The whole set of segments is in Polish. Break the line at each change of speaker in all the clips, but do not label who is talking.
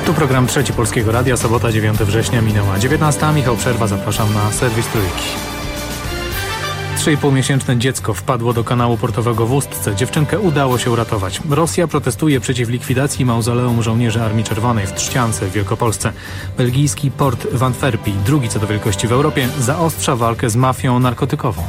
Tu program Trzeci Polskiego Radia, sobota 9 września minęła 19. Michał Przerwa, zapraszam na serwis Trójki. 3,5-miesięczne dziecko wpadło do kanału portowego w Ustce. Dziewczynkę udało się uratować. Rosja protestuje przeciw likwidacji mauzoleum żołnierzy Armii Czerwonej w Trzciance w Wielkopolsce. Belgijski port w Antwerpii, drugi co do wielkości w Europie, zaostrza walkę z mafią narkotykową.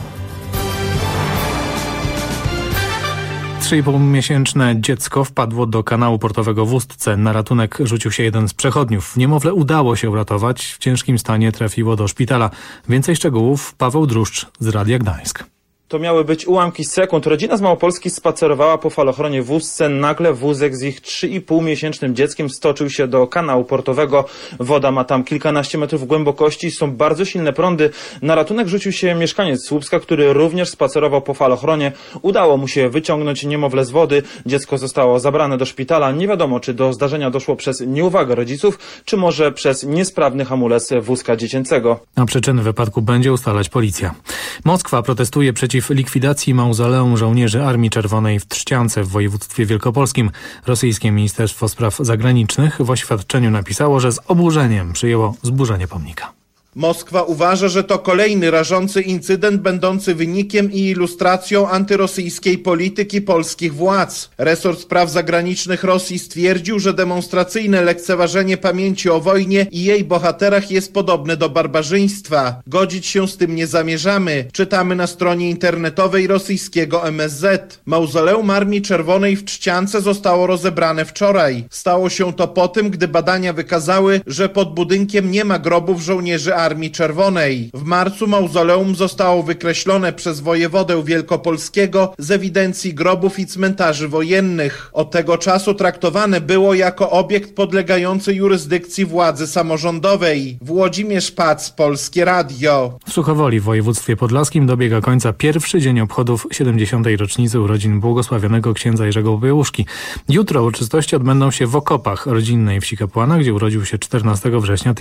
3,5-miesięczne dziecko wpadło do kanału portowego w Ustce. Na ratunek rzucił się jeden z przechodniów. Niemowlę udało się uratować. W ciężkim stanie trafiło do szpitala. Więcej szczegółów Paweł Druszcz z Radia Gdańsk.
To miały być ułamki sekund. Rodzina z Małopolski spacerowała po falochronie w Ustce. Nagle wózek z ich 3,5-miesięcznym dzieckiem stoczył się do kanału portowego. Woda ma tam kilkanaście metrów głębokości. Są bardzo silne prądy. Na ratunek rzucił się mieszkaniec Słupska, który również spacerował po falochronie. Udało mu się wyciągnąć niemowlę z wody. Dziecko zostało zabrane do szpitala. Nie wiadomo, czy do zdarzenia doszło przez nieuwagę rodziców, czy może przez niesprawny hamulec wózka dziecięcego.
A przyczyny wypadku będzie ustalać policja. Moskwa protestuje przeciw likwidacji mauzoleum żołnierzy Armii Czerwonej w Trzciance w województwie wielkopolskim. Rosyjskie Ministerstwo Spraw Zagranicznych w oświadczeniu napisało, że z oburzeniem przyjęło zburzenie pomnika.
Moskwa uważa, że to kolejny rażący incydent będący wynikiem i ilustracją antyrosyjskiej polityki polskich władz. Resort Spraw Zagranicznych Rosji stwierdził, że demonstracyjne lekceważenie pamięci o wojnie i jej bohaterach jest podobne do barbarzyństwa. Godzić się z tym nie zamierzamy, czytamy na stronie internetowej rosyjskiego MSZ. Mauzoleum Armii Czerwonej w Trzciance zostało rozebrane wczoraj. Stało się to po tym, gdy badania wykazały, że pod budynkiem nie ma grobów żołnierzy Armii Czerwonej. W marcu mauzoleum zostało wykreślone przez wojewodę wielkopolskiego z ewidencji grobów i cmentarzy wojennych. Od tego czasu traktowane było jako obiekt podlegający jurysdykcji władzy samorządowej. Włodzimierz Pac, Polskie Radio.
W Suchowoli w województwie podlaskim dobiega końca pierwszy dzień obchodów 70. rocznicy urodzin błogosławionego księdza Jerzego Popiełuszki. Jutro uroczystości odbędą się w Okopach, rodzinnej wsi Kapłana, gdzie urodził się 14 września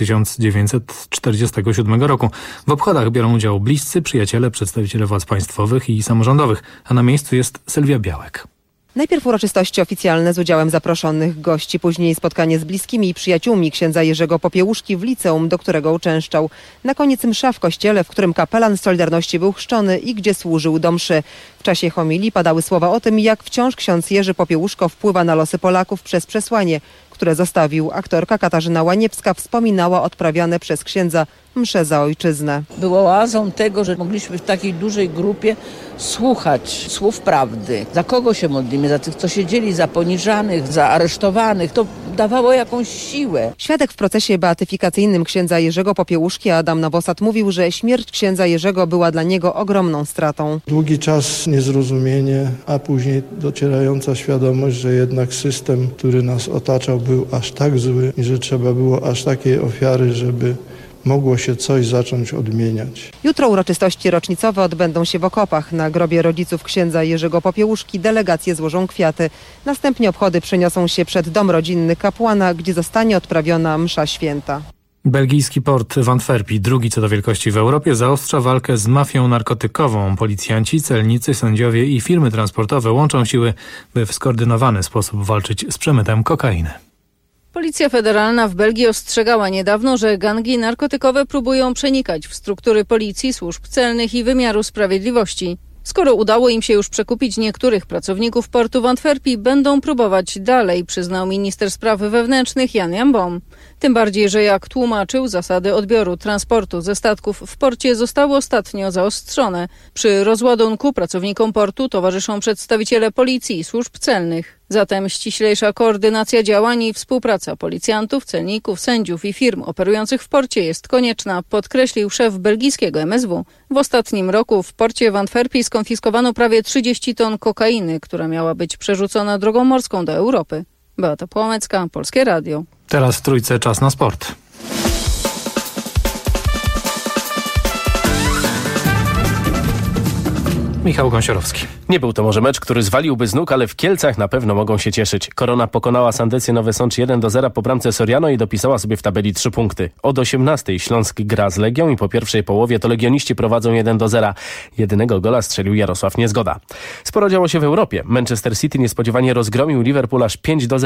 1947 roku. W obchodach biorą udział bliscy, przyjaciele, przedstawiciele władz państwowych i samorządowych, a na miejscu jest Sylwia Białek.
Najpierw uroczystości oficjalne z udziałem zaproszonych gości, później spotkanie z bliskimi i przyjaciółmi księdza Jerzego Popiełuszki w liceum, do którego uczęszczał. Na koniec msza w kościele, w którym kapelan Solidarności był chrzczony i gdzie służył do mszy. W czasie homilii padały słowa o tym, jak wciąż ksiądz Jerzy Popiełuszko wpływa na losy Polaków przez przesłanie, które zostawił. Aktorka Katarzyna Łaniewska wspominała odprawiane przez księdza msze za ojczyznę.
Było oazą tego, że mogliśmy w takiej dużej grupie słuchać słów prawdy. Za kogo się modlimy? Za tych, co siedzieli, za poniżanych, za aresztowanych. To dawało jakąś siłę.
Świadek w procesie beatyfikacyjnym księdza Jerzego Popiełuszki Adam Nowosad mówił, że śmierć księdza Jerzego była dla niego ogromną stratą.
Długi czas niezrozumienie, a później docierająca świadomość, że jednak system, który nas otaczał, był aż tak zły i że trzeba było aż takiej ofiary, żeby mogło się coś zacząć odmieniać.
Jutro uroczystości rocznicowe odbędą się w Okopach. Na grobie rodziców księdza Jerzego Popiełuszki delegacje złożą kwiaty. Następnie obchody przeniosą się przed dom rodzinny kapłana, gdzie zostanie odprawiona msza święta.
Belgijski port w Antwerpii, drugi co do wielkości w Europie, zaostrza walkę z mafią narkotykową. Policjanci, celnicy, sędziowie i firmy transportowe łączą siły, by w skoordynowany sposób walczyć z przemytem kokainy.
Policja federalna w Belgii ostrzegała niedawno, że gangi narkotykowe próbują przenikać w struktury policji, służb celnych i wymiaru sprawiedliwości. Skoro udało im się już przekupić niektórych pracowników portu w Antwerpii, będą próbować dalej, przyznał minister spraw wewnętrznych Jan Jambon. Tym bardziej, że jak tłumaczył, zasady odbioru transportu ze statków w porcie zostały ostatnio zaostrzone. Przy rozładunku pracownikom portu towarzyszą przedstawiciele policji i służb celnych. Zatem ściślejsza koordynacja działań i współpraca policjantów, celników, sędziów i firm operujących w porcie jest konieczna, podkreślił szef belgijskiego MSW. W ostatnim roku w porcie w Antwerpii skonfiskowano prawie 30 ton kokainy, która miała być przerzucona drogą morską do Europy. Beata Płomecka, Polskie Radio.
Teraz w Trójce czas na sport. Michał Gąsiorowski.
Nie był to może mecz, który zwaliłby z nóg, ale w Kielcach na pewno mogą się cieszyć. Korona pokonała Sandecję Nowy Sącz 1-0 po bramce Soriano i dopisała sobie w tabeli 3 punkty. Od 18 Śląsk gra z Legią i po pierwszej połowie to legioniści prowadzą 1-0. Jedynego gola strzelił Jarosław Niezgoda. Sporo działo się w Europie. Manchester City niespodziewanie rozgromił Liverpool aż 5-0.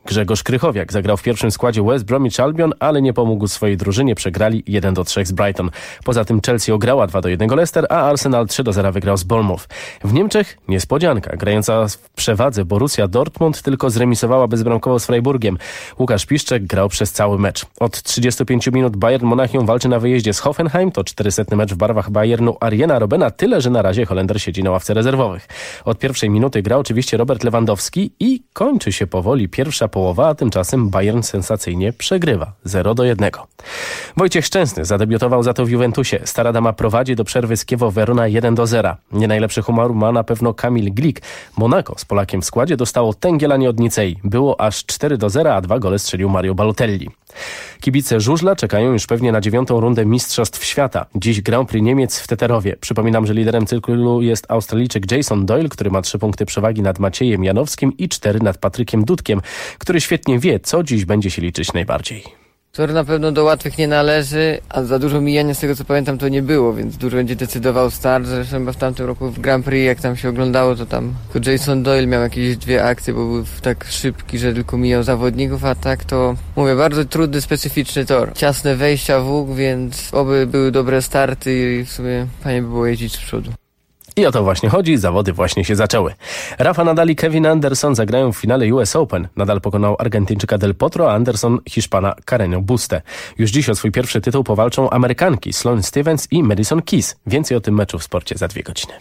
Grzegorz Krychowiak zagrał w pierwszym składzie West Bromwich Albion, ale nie pomógł swojej drużynie, przegrali 1-3 z Brighton. Poza tym Chelsea ograła 2-1 Leicester, a Arsenal 3-0 wygrał z Bournemouth. W Niemczech niespodzianka. Grająca w przewadze Borussia Dortmund tylko zremisowała bezbramkowo z Freiburgiem. Łukasz Piszczek grał przez cały mecz. Od 35 minut Bayern Monachium walczy na wyjeździe z Hoffenheim. To 400 mecz w barwach Bayernu Ariena Robena, tyle że na razie Holender siedzi na ławce rezerwowych. Od pierwszej minuty gra oczywiście Robert Lewandowski i kończy się powoli pierwsza połowa, a tymczasem Bayern sensacyjnie przegrywa 0-1. Wojciech Szczęsny zadebiutował za to w Juventusie. Stara dama prowadzi do przerwy z Chievo Verona 1-0. Nie najlepszy humor ma na pewno Kamil Glik. Monaco z Polakiem w składzie dostało tęgielanie od Nicei. Było aż 4-0, a 2 gole strzelił Mario Balotelli. Kibice żużla czekają już pewnie na 9. rundę Mistrzostw Świata. Dziś Grand Prix Niemiec w Teterowie. Przypominam, że liderem cyklu jest Australijczyk Jason Doyle, który ma 3 punkty przewagi nad Maciejem Janowskim i 4 nad Patrykiem Dudkiem, który świetnie wie, co dziś będzie się liczyć najbardziej.
Tor na pewno do łatwych nie należy, a za dużo mijania z tego co pamiętam to nie było, więc dużo będzie decydował start. Zresztą w tamtym roku w Grand Prix, jak tam się oglądało, to tam tylko Jason Doyle miał jakieś 2 akcje, bo był tak szybki, że tylko mijał zawodników, a tak to, mówię, bardzo trudny, specyficzny tor. Ciasne wejścia w łuk, więc oby były dobre starty i w sumie fajnie by było jeździć z przodu.
I o to właśnie chodzi, zawody właśnie się zaczęły. Rafa Nadal i Kevin Anderson zagrają w finale US Open. Nadal pokonał Argentyńczyka Del Potro, a Anderson Hiszpana Carreño Buste. Już dziś o swój pierwszy tytuł powalczą Amerykanki Sloane Stephens i Madison Keys. Więcej o tym meczu w sporcie za 2 godziny.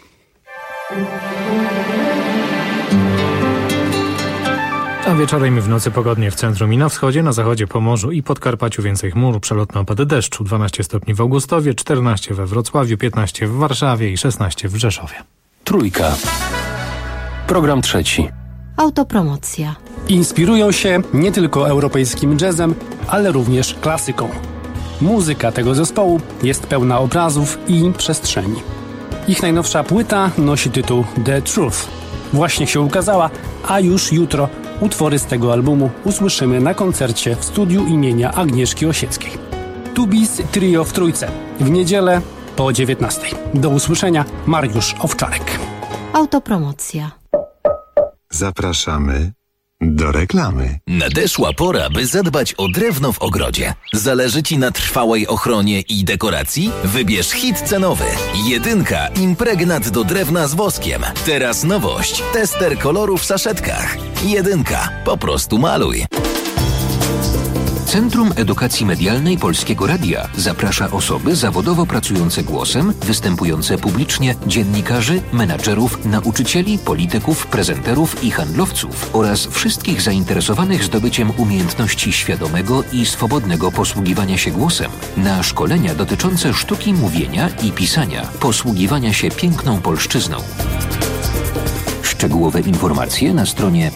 A wieczorem i w nocy pogodnie w centrum i na wschodzie, na zachodzie, Pomorzu i Podkarpaciu więcej chmur, przelotne opady deszczu, 12 stopni w Augustowie, 14 we Wrocławiu, 15 w Warszawie i 16 w Rzeszowie.
Trójka. Program trzeci.
Autopromocja.
Inspirują się nie tylko europejskim jazzem, ale również klasyką. Muzyka tego zespołu jest pełna obrazów i przestrzeni. Ich najnowsza płyta nosi tytuł The Truth. Właśnie się ukazała, a już jutro utwory z tego albumu usłyszymy na koncercie w studiu imienia Agnieszki Osieckiej. Tubis Trio w Trójce. W niedzielę po 19. Do usłyszenia, Mariusz Owczarek.
Autopromocja.
Zapraszamy do reklamy.
Nadeszła pora, by zadbać o drewno w ogrodzie. Zależy Ci na trwałej ochronie i dekoracji? Wybierz hit cenowy. Jedynka impregnat do drewna z woskiem. Teraz nowość. Tester koloru w saszetkach. Jedynka. Po prostu maluj.
Centrum Edukacji Medialnej Polskiego Radia zaprasza osoby zawodowo pracujące głosem, występujące publicznie, dziennikarzy, menadżerów, nauczycieli, polityków, prezenterów i handlowców oraz wszystkich zainteresowanych zdobyciem umiejętności świadomego i swobodnego posługiwania się głosem na szkolenia dotyczące sztuki mówienia i pisania, posługiwania się piękną polszczyzną. Szczegółowe informacje na stronie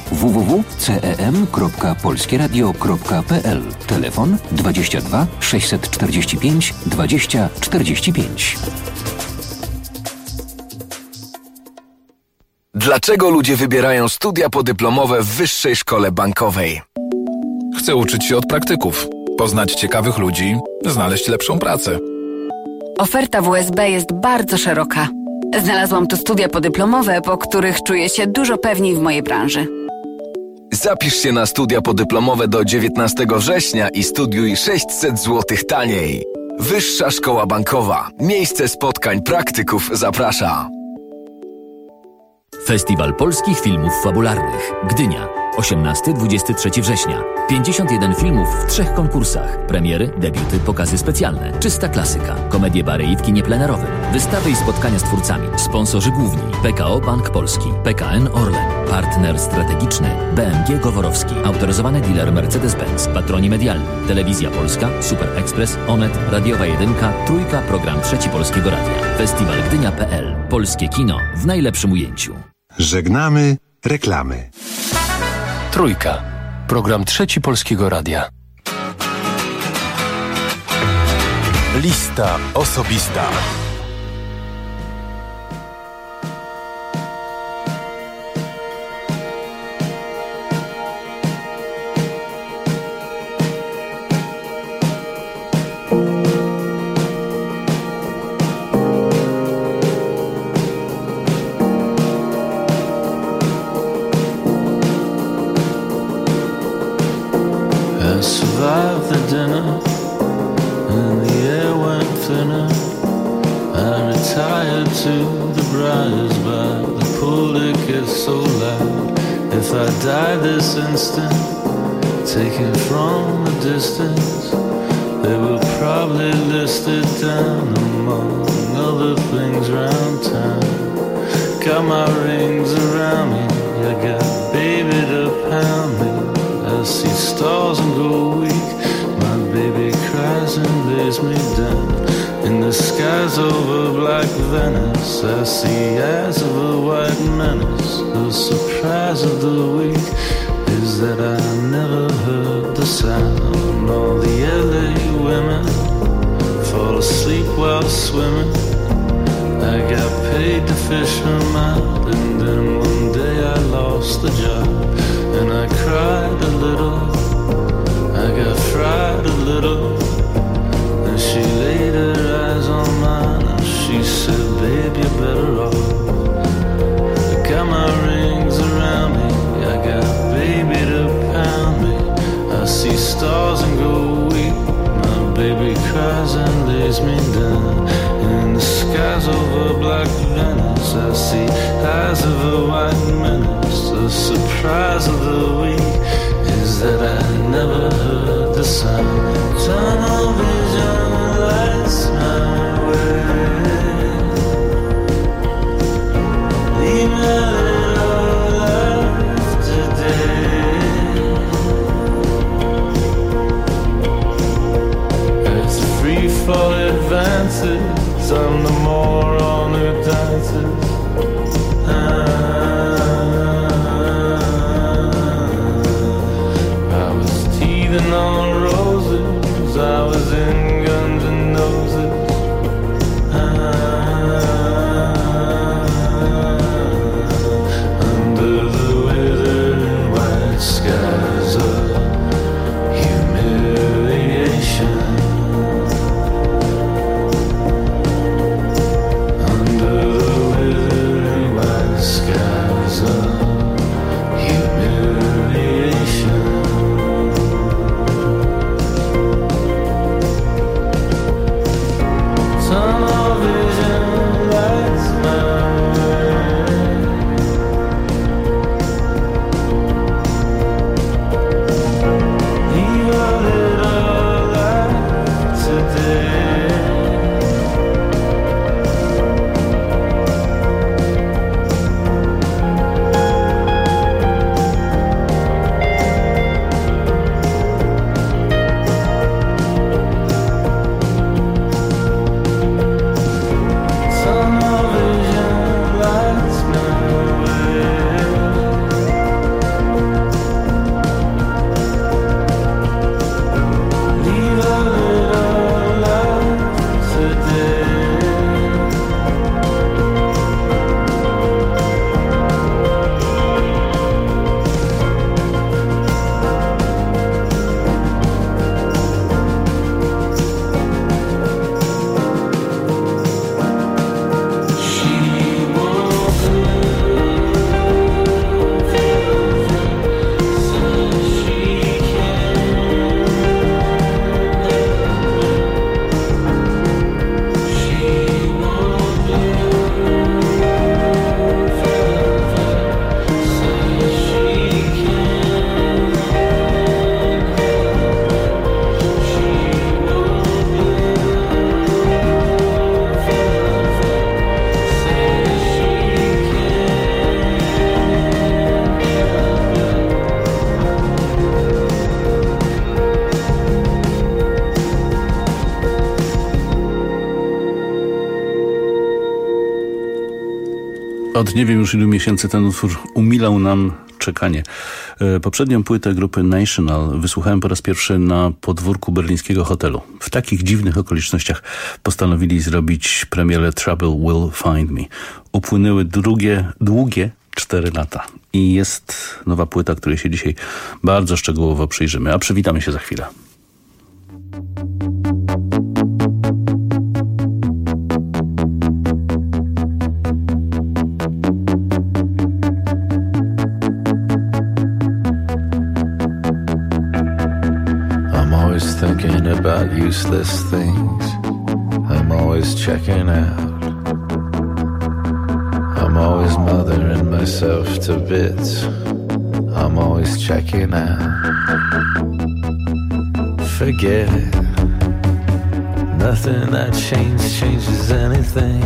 www.cem.polskieradio.pl. Telefon 22 645 20 45.
Dlaczego ludzie wybierają studia podyplomowe w Wyższej Szkole Bankowej?
Chcę uczyć się od praktyków, poznać ciekawych ludzi, znaleźć lepszą pracę.
Oferta WSB jest bardzo szeroka. Znalazłam tu studia podyplomowe, po których czuję się dużo pewniej w mojej branży.
Zapisz się na studia podyplomowe do 19 września i studiuj 600 zł taniej. Wyższa Szkoła Bankowa. Miejsce spotkań praktyków zaprasza.
Festiwal Polskich Filmów Fabularnych. Gdynia. 18-23 września. 51 filmów w 3 konkursach. Premiery, debiuty, pokazy specjalne. Czysta klasyka. Komedie bary i w kinie plenerowym. Wystawy i spotkania z twórcami. Sponsorzy główni. PKO Bank Polski. PKN Orlen. Partner strategiczny. BMG Goworowski. Autoryzowany dealer Mercedes-Benz. Patroni medialni. Telewizja Polska. Super Express. Onet. Radiowa Jedynka. Trójka. Program Trzeci Polskiego Radia. Festiwal Gdynia.pl. Polskie kino w najlepszym ujęciu.
Żegnamy reklamy.
Trójka. Program Trzeci Polskiego Radia.
Lista osobista. survived the dinner, and the air went thinner. I retired to the Briars by the pool, it gets so loud. If I die this instant, taken from a distance, they will probably list it down among other things around town. Got my rings around me, I got baby to pound me. I see stars and go weak, my baby cries and lays me down. In the skies over black Venice, I see eyes of a white menace. The surprise of the week is that I never heard the sound. All the LA women fall asleep while swimming. I got paid to fish them out, and then one day I lost the job. And I cried a little, I got fried a little. And she laid her eyes on mine and she said, babe, you're better off. I got my rings around me, I got baby to pound me. I see stars and go weep, my baby cries and lays me down. In the skies over black Venice, I see eyes of a white menace. The surprise of the week is that I never heard the sound. Tunnel vision lights my way. Leave me a little life today. It's free fall advances, I'm the moron who dances. I was teething on roses, I was in Guns N' Roses. Under the withered white skies of humiliation. Under the withered white skies of humiliation. Tunnel vision lights my way. Leave a little light today. Tunnel vision lights my way. Leave a little light today.
Od nie wiem już ilu miesięcy ten utwór umilał nam czekanie. Poprzednią płytę grupy National wysłuchałem po raz pierwszy na podwórku berlińskiego hotelu. W takich dziwnych okolicznościach postanowili zrobić premierę Trouble Will Find Me. Upłynęły długie 4 lata i jest nowa płyta, której się dzisiaj bardzo szczegółowo przyjrzymy, a przywitamy się za chwilę.
thinking about useless things. I'm always checking out. I'm always mothering myself to bits. I'm always checking out. Forget it. Nothing I change changes anything.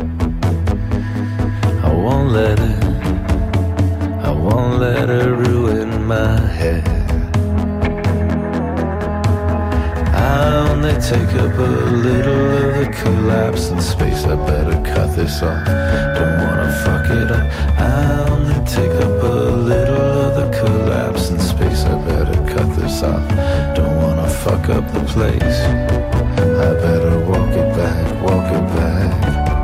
I won't let it ruin my head. I only take up a little of the collapse in space. I better cut this off, don't wanna fuck it up. I only take up a little of the collapse in space. I better cut this off, don't wanna fuck up the place. I better walk it back, walk it back.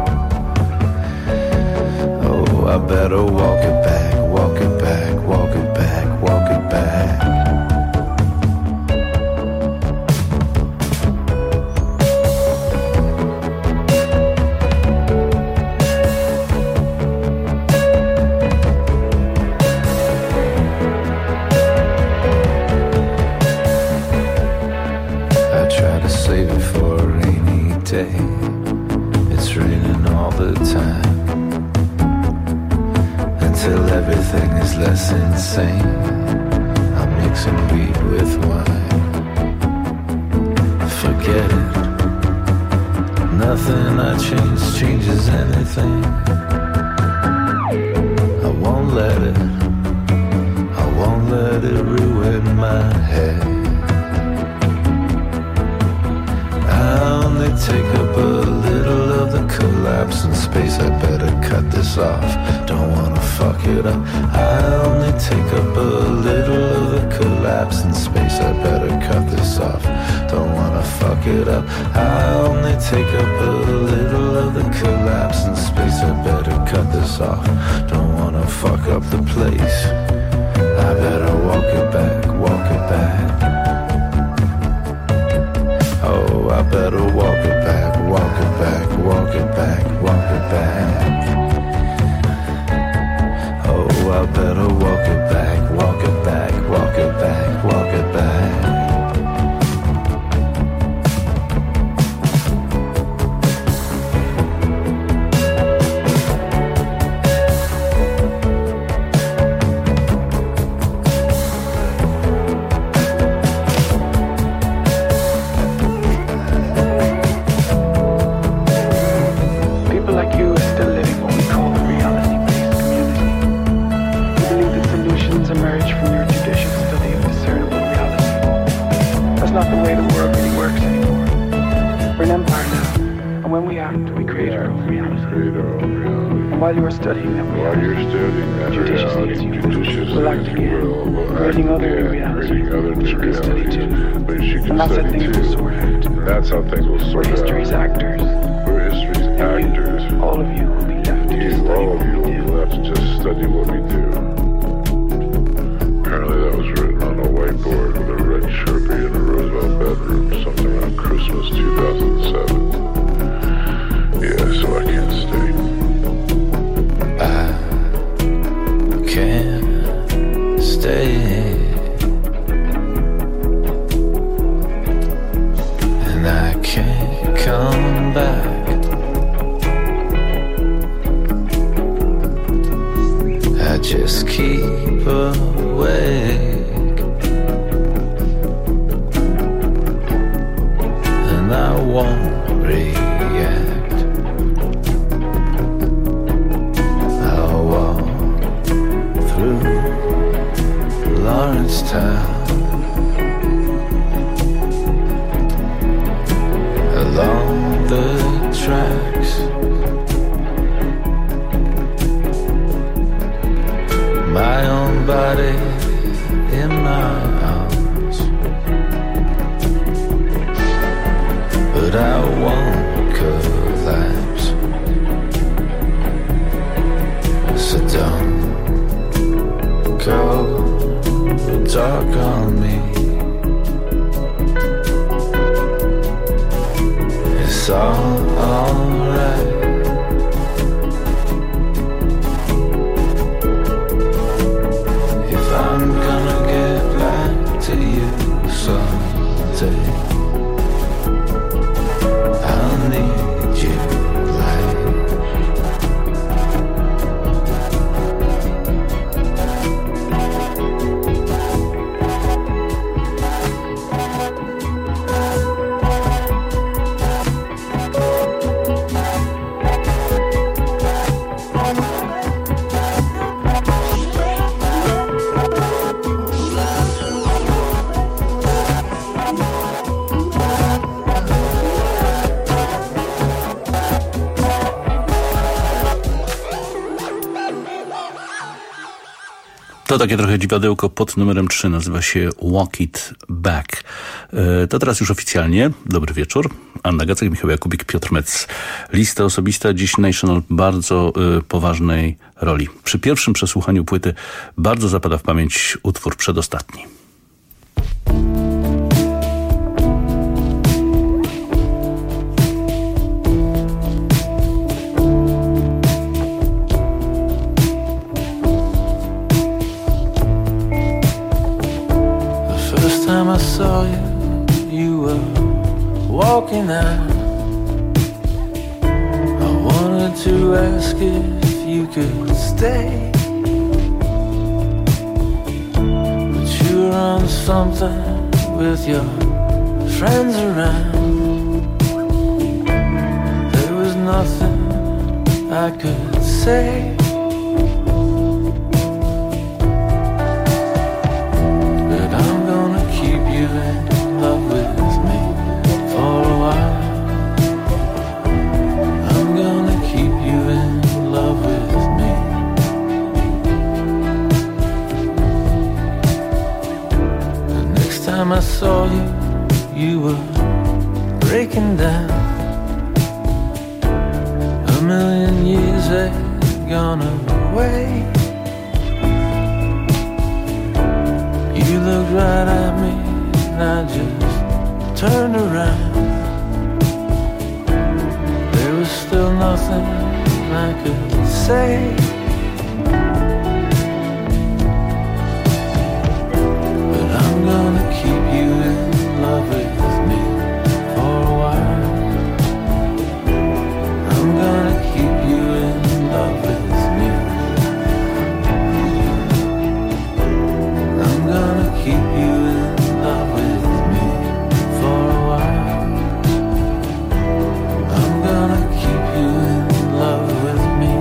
Oh, I better walk it back, walk it back, walk it back, walk it back. It's raining all the time until everything is less insane. I'm mixing weed with wine. Forget it. Nothing I change changes anything. I won't let it ruin my head. I only take up a little of the collapse in space. I better cut this off, don't wanna fuck it up. I only take up a little of the collapse in space. I better cut this off, don't wanna fuck it up. I only take up a little of the collapse in space. I better cut this off, don't wanna fuck up the place. I better walk it back, walk it back. Oh, I better walk it back, walk it back, walk it back, walk it back. Oh, I better walk it back, walk it back, walk it back, walk it back.
While you are studying that reality, judiciously as you will, we'll act again, creating other realities, which you can study too. And that's how things will sort out.
That's how things will sort out.
We're history's actors.
We're history's actors.
You, all of you will be left to just study what we do.
All of you will be left to just study what we do. Apparently that was written on a whiteboard with a red Sharpie in a Roosevelt bedroom sometime around Christmas 2007. Yeah, so I can't stay.
Can't stay, and I can't come back. I just keep awake, and I won't react. I'll walk through Lawrencetown, along the tracks. My own body in my arms, but I won't collapse. So don't go dark on me. It's all alright. If I'm gonna get back to you someday, stay. I'll need you like
To takie trochę dziwadełko pod numerem 3, nazywa się Walk It Back. To teraz już oficjalnie. Dobry wieczór. Anna Gacek, Michał Jakubik, Piotr Metz. Lista osobista, dziś National bardzo poważnej roli. Przy pierwszym przesłuchaniu płyty bardzo zapada w pamięć utwór przedostatni.
time I saw you, you were walking out. I wanted to ask if you could stay, but you were on something with your friends around. There was nothing I could say. You in love with me for a while. I'm gonna keep you in love with me. The next time I saw you, you were breaking down. A million years had gone away. You looked right at me, I just turned around. There was still nothing I could say, but I'm gonna keep you in love with me for a while. I'm gonna keep you in love with me. I'm gonna keep you in love with me for a while. I'm gonna keep you in love with me.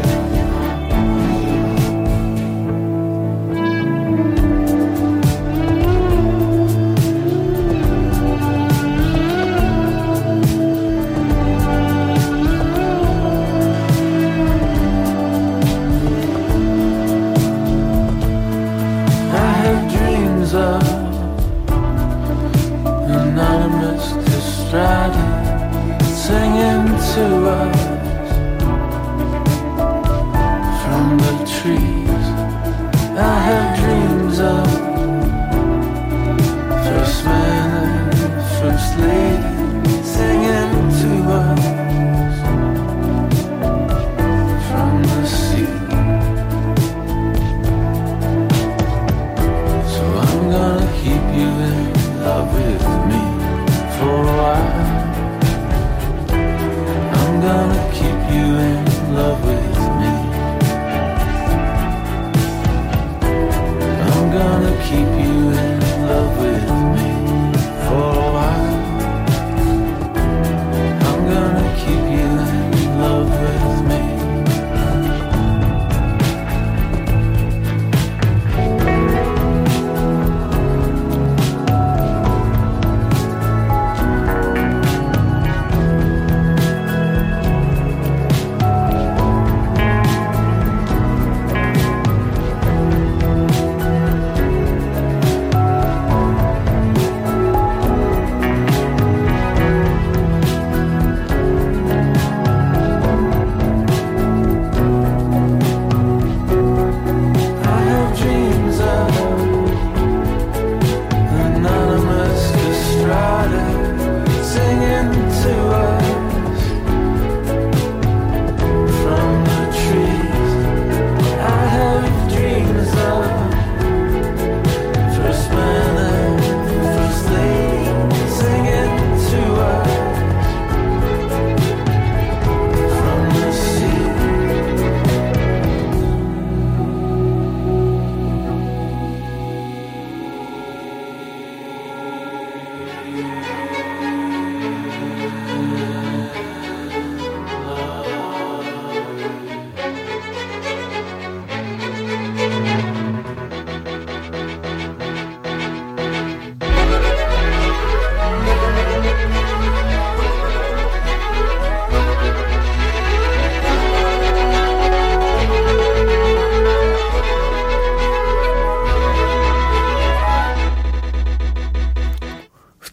I have dreams of anonymous castrated singing to us from the trees. I have dreams of first man and first lady singing to us from the sea. So I'm gonna keep you in love with me for a while. I'm gonna keep you in love with me. I'm gonna keep you in love with me for a while. I'm gonna keep you in love with me.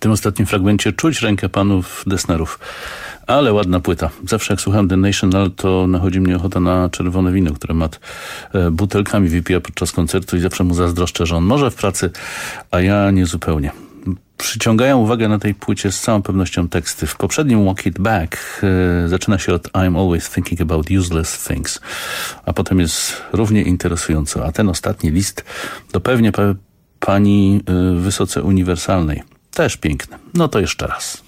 tym ostatnim fragmencie czuć rękę panów Dessnerów. Ale ładna płyta. Zawsze jak słucham The National, to nachodzi mnie ochota na czerwone wino, które Matt butelkami wypija podczas koncertu i zawsze mu zazdroszczę, że on może w pracy, a ja nie zupełnie. Przyciągają uwagę na tej płycie z całą pewnością teksty. W poprzednim Walk It Back zaczyna się od I'm always thinking about useless things, a potem jest równie interesująco. A ten ostatni list to pewnie pani wysoce uniwersalnej. Też piękny. No to jeszcze raz.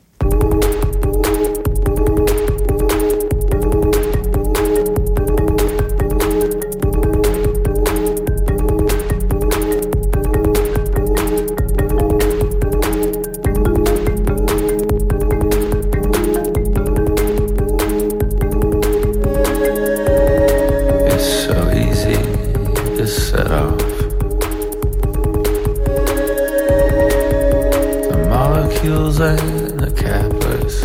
And the cappers,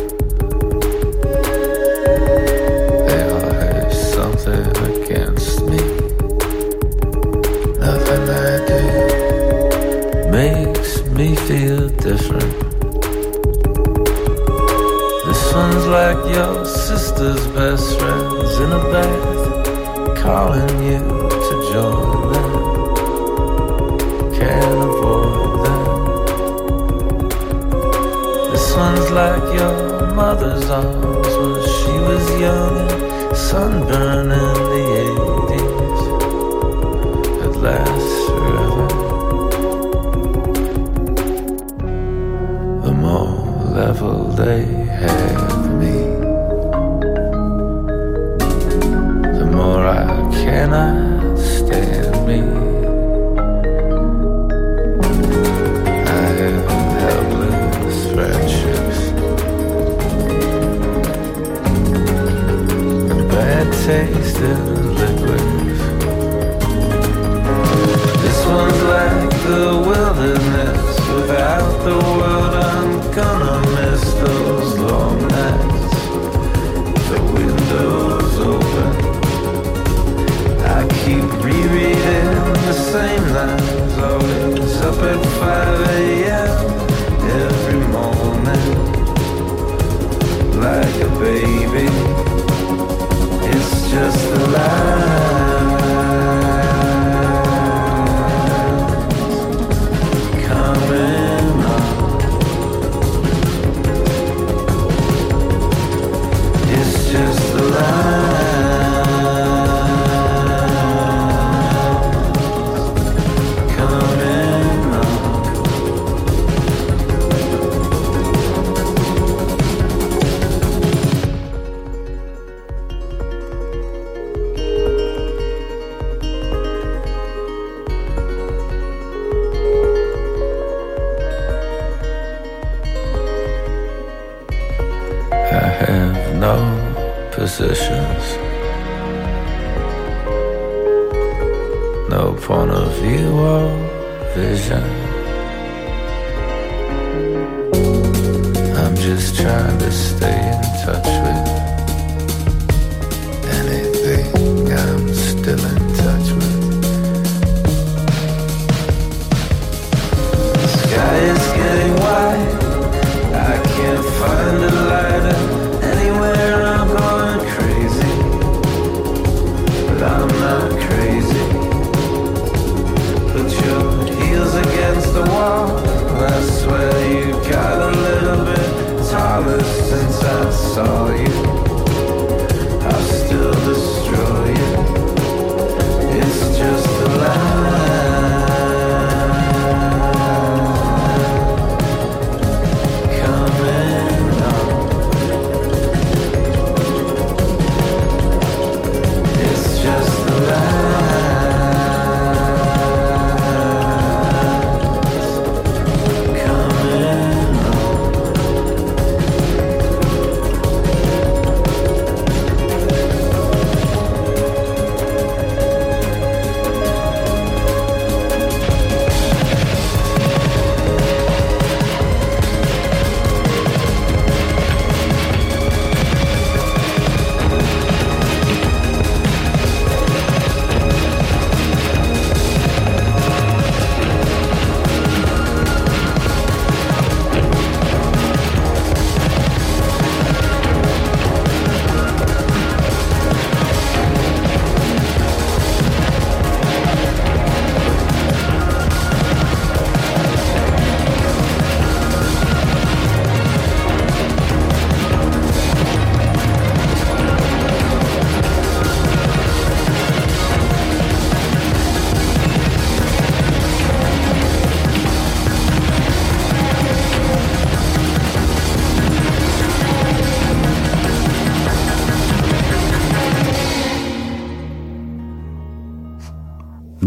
they all have something against me. Nothing I do makes me feel different. This one's like your sister's best friends in a bath, calling you to join them. Can't avoid them. This one's like your mother's arms when she was young and sunburned in the 80s. It lasts forever. The more level they have me, the more I cannot stand me. I have helpless friendships and bad taste in liquids. This one's like the wilderness. Without the world I'm gonna miss those long nights. The window's open, I keep rereading the same lines. Always up at 5 a.m. every morning, like a baby. It's just a lie. Positions, no point of view or vision. I'm just trying to stay in touch with anything I'm still in touch with. The sky is getting white, I can't find a lighter anywhere. I'm going crazy, but I'm not crazy. Put your heels against the wall, I swear you got a little bit taller since I saw you.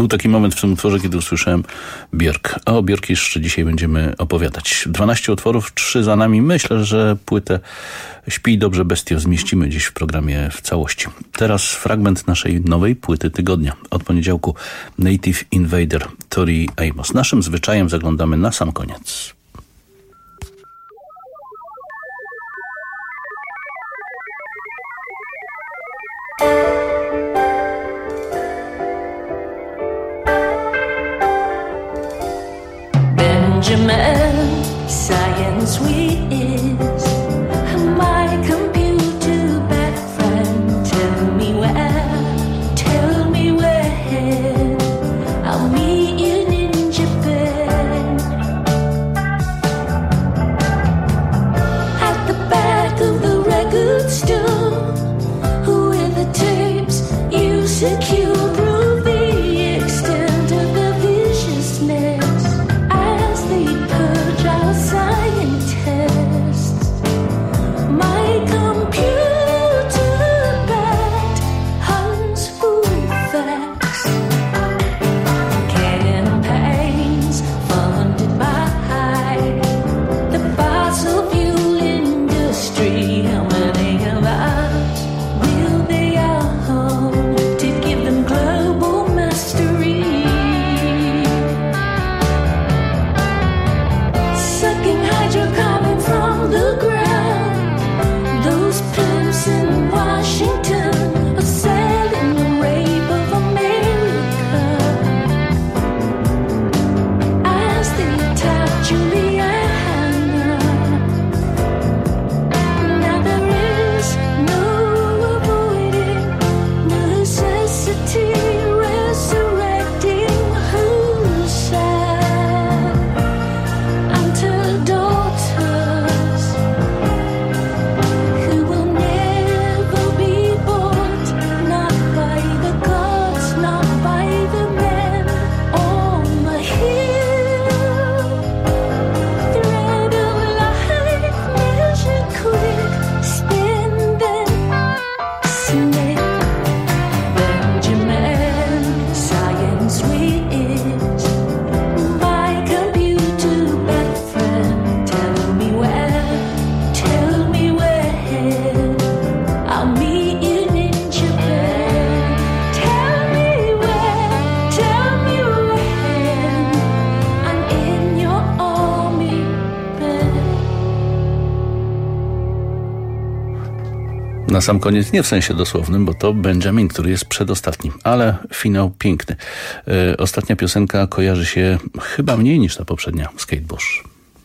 Był taki moment w tym utworze, kiedy usłyszałem Björk. A o Björk jeszcze dzisiaj będziemy opowiadać. 12 utworów, 3 za nami. Myślę, że płytę Śpij dobrze, bestio zmieścimy dziś w programie w całości. Teraz fragment naszej nowej płyty tygodnia. Od poniedziałku Native Invader, Tori Amos. Naszym zwyczajem zaglądamy na sam koniec.
Benjamin, science we is. My computer bad friend, tell me where. I'll meet you in Japan. At the back of the record store, where the tapes you secure prove the extent of the viciousness as they purge our scientists. My computer bad hunts for facts. Campaigns funded by the fossil fuel industry. How many of us will they own to give them global mastery? Sucking hydrocarbon from the ground. Those pimps in Washington are selling the rape of America as they attack Juliana. Now there is no avoiding necessity, resurrecting who's sad unto daughters who will never be bought, not by the gods, not by the men on the hill. Thread of life measured quick, spin then snake. Benjamin, science we is. My computer bad friend, tell me where. I'll meet you in Japan. Tell me where. I'm in your army bed.
Na sam koniec, nie w sensie dosłownym, bo to Benjamin, który jest przedostatni, ale finał piękny. Ostatnia piosenka kojarzy się chyba mniej niż ta poprzednia, z Kate Bush.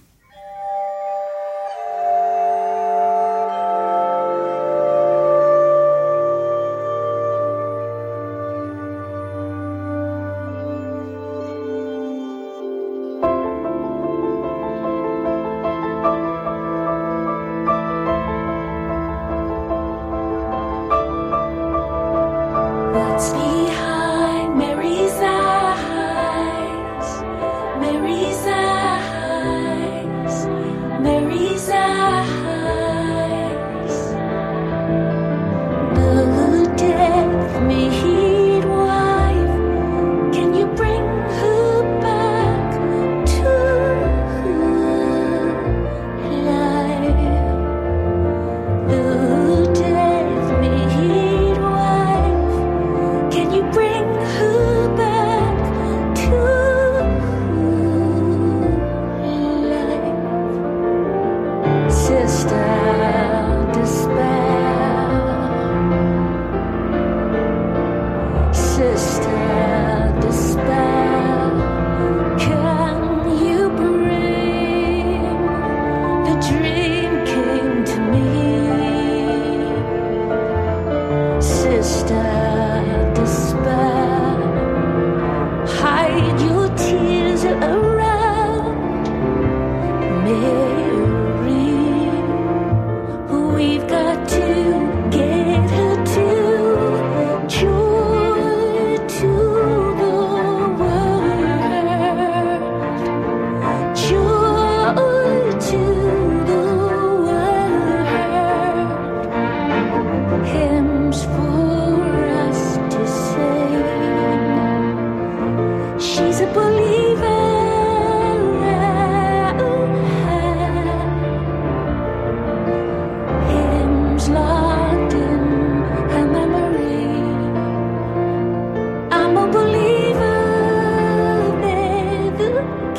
What's behind Mary's eyes? Mary's eyes. Mary's eyes. The death-made wife. Can you bring her back to life? The death-made wife. Can you bring her back to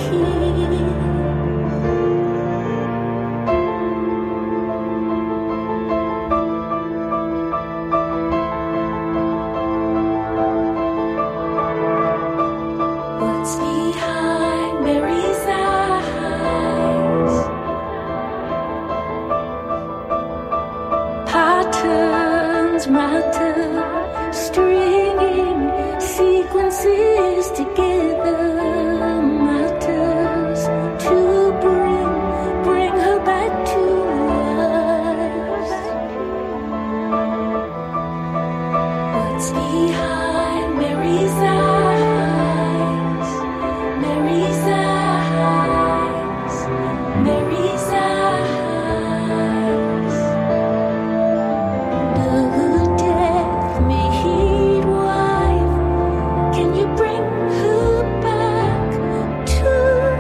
What's behind Mary's eyes? Patterns matter, stringing sequences together matters to bring her back to us. What's behind Mary's eyes? Mary's eyes, Mary's eyes. The death-made wife, can you bring her back to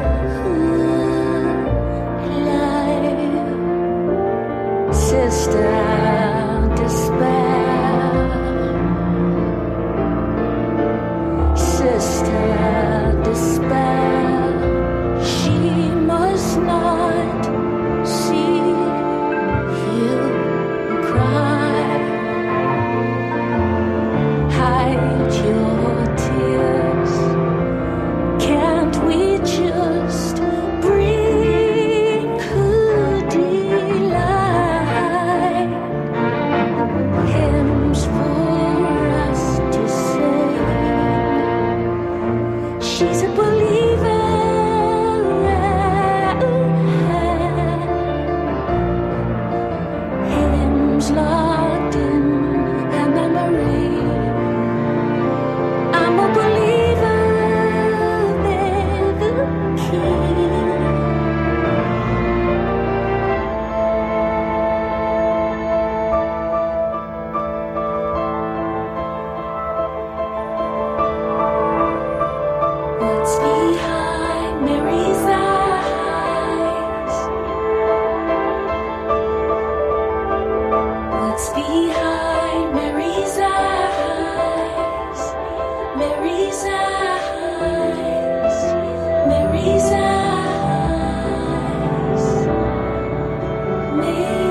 life? Sister, despair. Sister, despair. She must not see you cry. Hide your tears. Can't we just bring her delight? Hymns for us to sing. She's a believer. Hymns locked in her memory. I'm a believer. They're the key. What's behind Mary's eyes? What's behind Mary's eyes? Mary's eyes, Mary's eyes, Mary.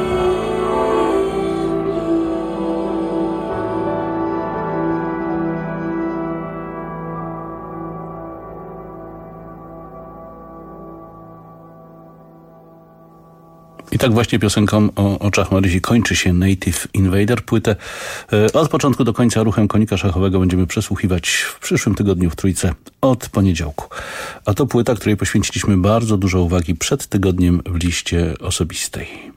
I tak właśnie piosenką o oczach Marysi kończy się Native Invader. Płytę od początku do końca ruchem konika szachowego będziemy przesłuchiwać w przyszłym tygodniu w Trójce od poniedziałku. A to płyta, której poświęciliśmy bardzo dużo uwagi przed tygodniem w liście osobistej.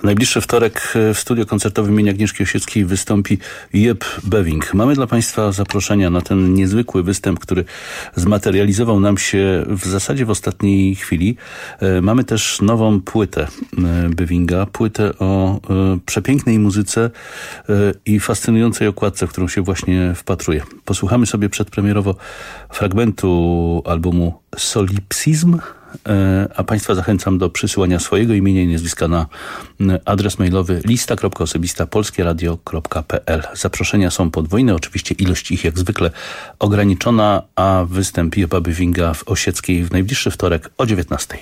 W najbliższy wtorek w studio koncertowym imienia Agnieszki Osieckiej wystąpi Jeb Beving. Mamy dla Państwa zaproszenia na ten niezwykły występ, który zmaterializował nam się w zasadzie w ostatniej chwili. Mamy też nową płytę Bevinga, płytę o przepięknej muzyce i fascynującej okładce, w którą się właśnie wpatruję. Posłuchamy sobie przedpremierowo fragmentu albumu Solipsizm, a Państwa zachęcam do przysyłania swojego imienia i nazwiska na adres mailowy lista.osobista@polskieradio.pl. Zaproszenia są podwójne, oczywiście ilość ich jak zwykle ograniczona, a występ Jeba Bevinga w Osieckiej w najbliższy wtorek o 19:00.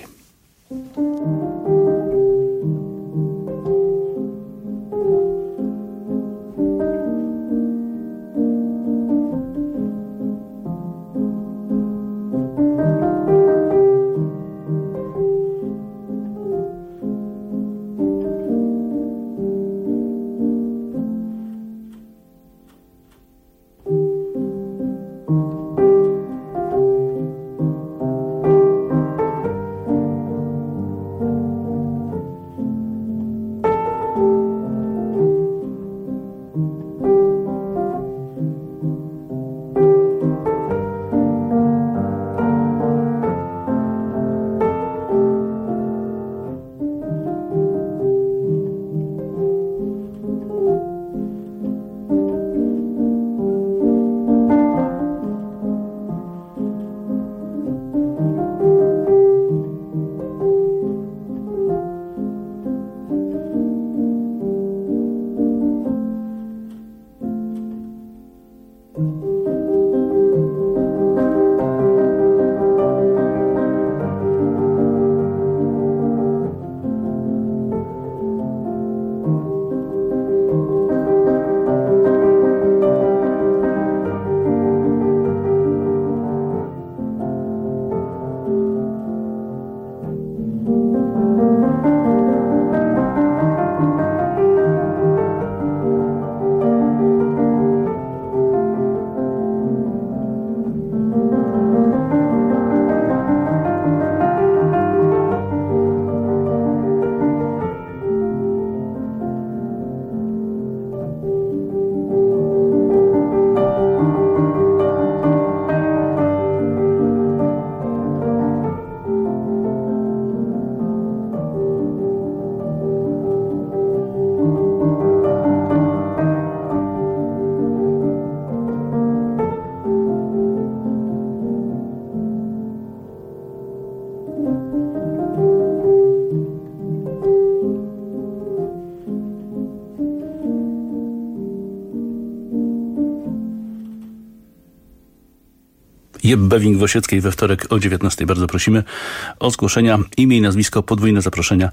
Jeb Beving w Osieckiej we wtorek o 19:00. Bardzo prosimy o zgłoszenia, imię i nazwisko, podwójne zaproszenia,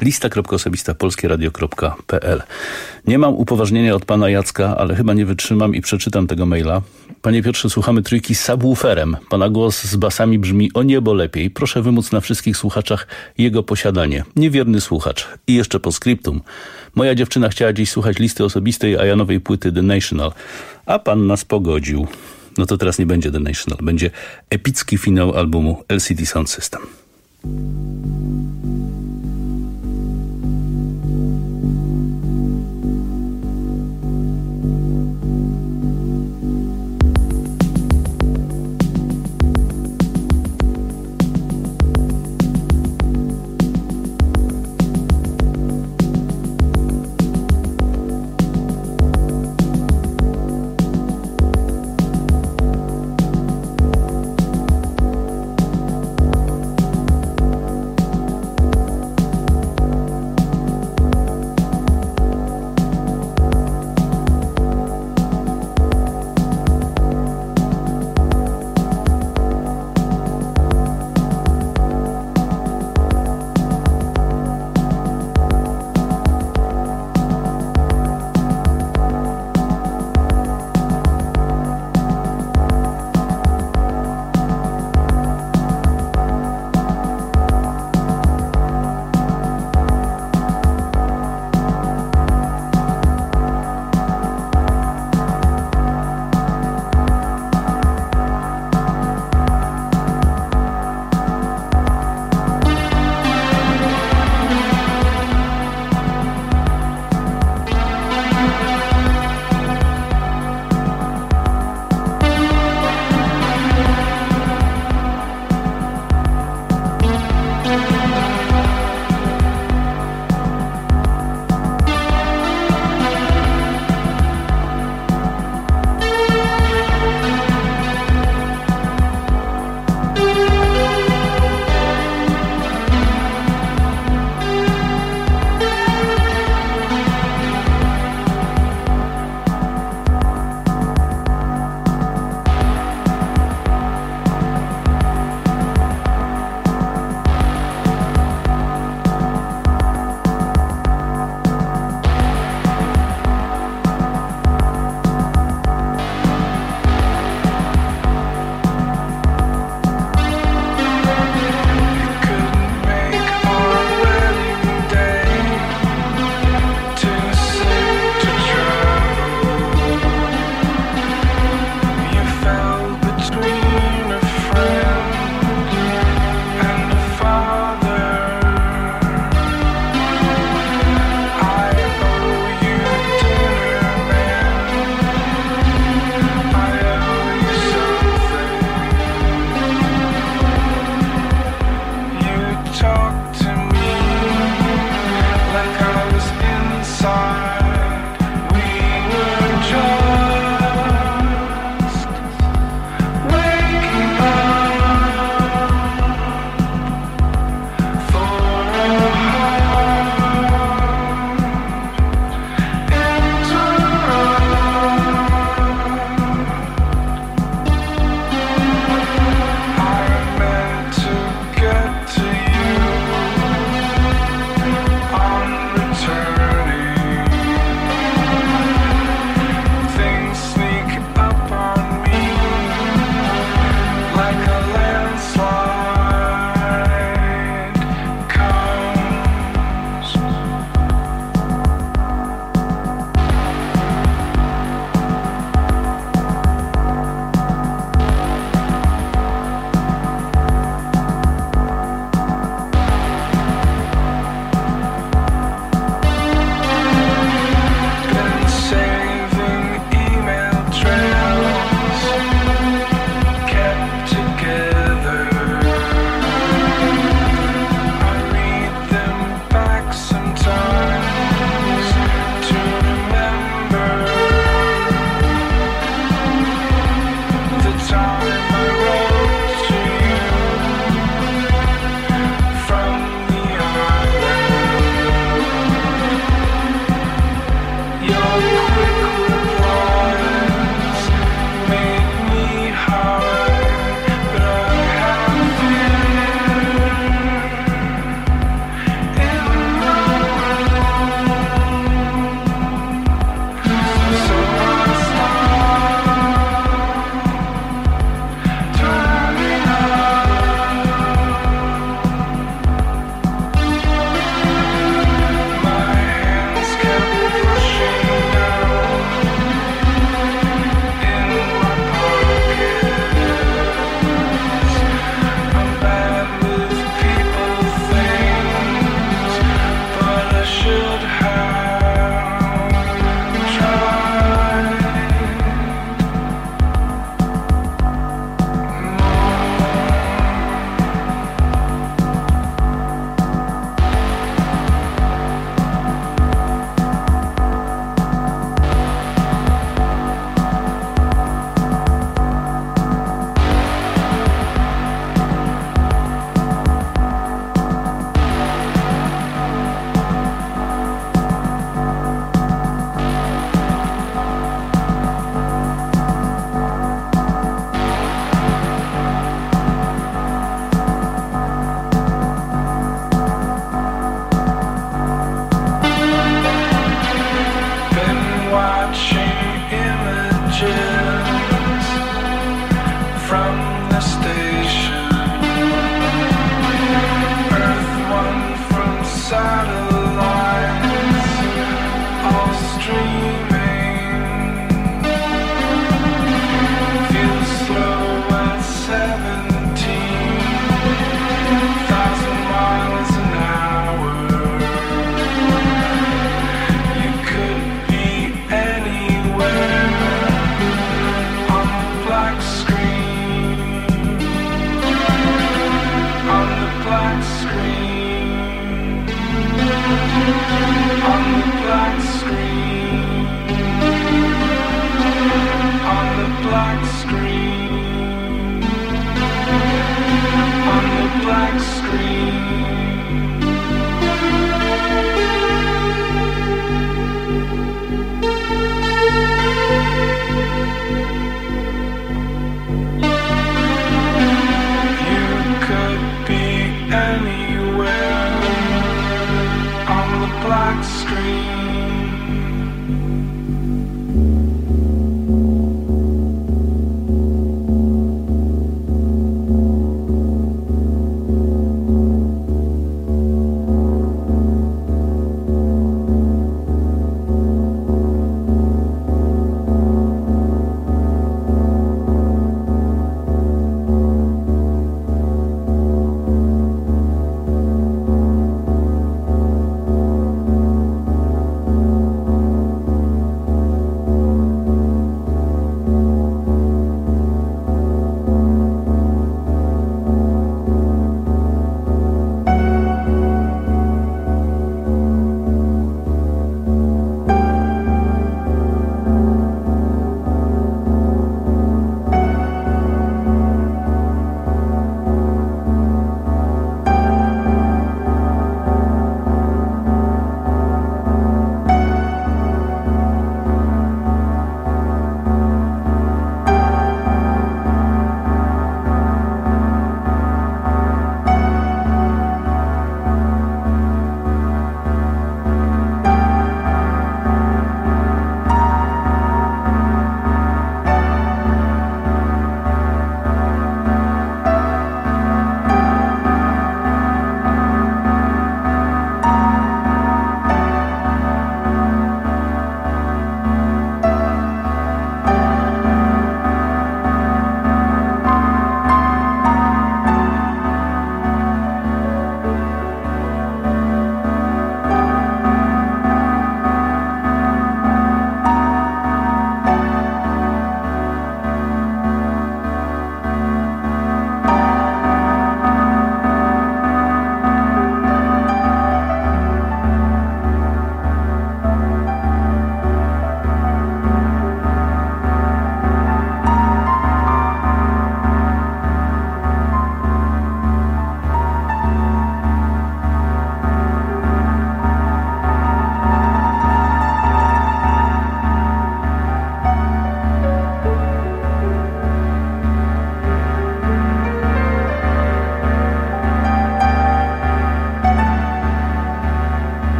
lista.osobista@polskieradio.pl. Nie mam upoważnienia od pana Jacka, ale chyba nie wytrzymam i przeczytam tego maila. Panie Piotrze, słuchamy trójki z subwooferem. Pana głos z basami brzmi o niebo lepiej. Proszę wymóc na wszystkich słuchaczach jego posiadanie. Niewierny słuchacz. I jeszcze po skryptum. Moja dziewczyna chciała dziś słuchać listy osobistej, a ja nowej płyty The National. A pan nas pogodził. No to teraz nie będzie The National. Będzie epicki finał albumu LCD Sound System.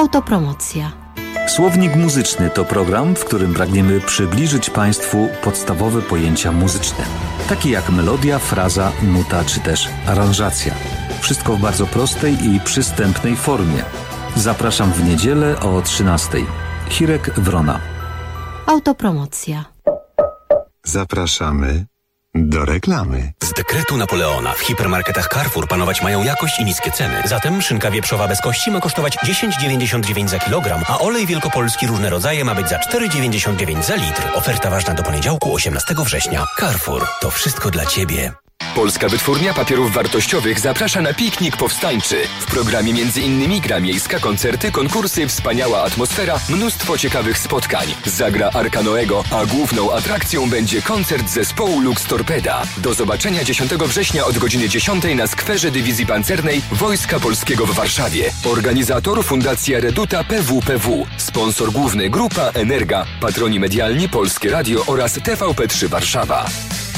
Autopromocja.
Słownik muzyczny to program, w którym pragniemy przybliżyć Państwu podstawowe pojęcia muzyczne, takie jak melodia, fraza, nuta czy też aranżacja. Wszystko w bardzo prostej i przystępnej formie. Zapraszam w niedzielę o 13:00. Hirek Wrona.
Autopromocja.
Zapraszamy do reklamy.
Z dekretu Napoleona w hipermarketach Carrefour panować mają jakość i niskie ceny. Zatem szynka wieprzowa bez kości ma kosztować 10,99 za kilogram, a olej wielkopolski różne rodzaje ma być za 4,99 za litr. Oferta ważna do poniedziałku 18 września. Carrefour. To wszystko dla Ciebie.
Polska Wytwórnia Papierów Wartościowych zaprasza na piknik powstańczy. W programie m.in. gra miejska, koncerty, konkursy, wspaniała atmosfera, mnóstwo ciekawych spotkań. Zagra Arka Noego, a główną atrakcją będzie koncert zespołu Lux Torpeda. Do zobaczenia 10 września od godziny 10 na skwerze Dywizji Pancernej Wojska Polskiego w Warszawie. Organizator Fundacja Reduta PWPW. Sponsor główny Grupa Energa. Patroni medialni Polskie Radio oraz TVP3 Warszawa.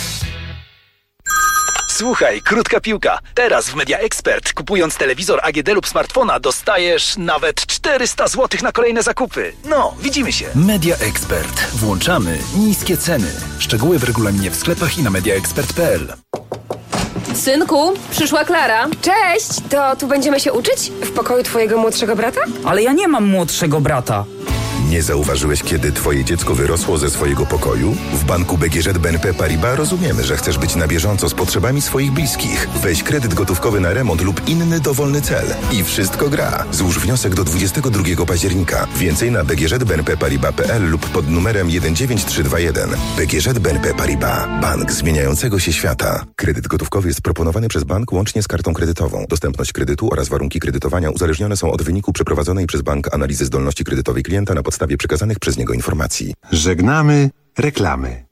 Słuchaj, krótka piłka. Teraz w Media Expert, kupując telewizor AGD lub smartfona, dostajesz nawet 400 zł na kolejne zakupy. No, widzimy się.
Media Expert. Włączamy niskie ceny. Szczegóły w regulaminie w sklepach i na mediaexpert.pl.
Synku, przyszła Klara.
Cześć! To tu będziemy się uczyć? W pokoju twojego młodszego brata?
Ale ja nie mam młodszego brata.
Nie zauważyłeś, kiedy twoje dziecko wyrosło ze swojego pokoju? W banku BGŻ BNP Paribas rozumiemy, że chcesz być na bieżąco z potrzebami swoich bliskich. Weź kredyt gotówkowy na remont lub inny dowolny cel. I wszystko gra. Złóż wniosek do 22 października. Więcej na bgżbnpparibas.pl lub pod numerem 19321. BGŻ BNP Paribas. Bank zmieniającego się świata. Kredyt gotówkowy jest proponowany przez bank łącznie z kartą kredytową. Dostępność kredytu oraz warunki kredytowania uzależnione są od wyniku przeprowadzonej przez bank analizy zdolności kredytowej klienta na podstawie przekazanych przez niego informacji.
Żegnamy reklamy.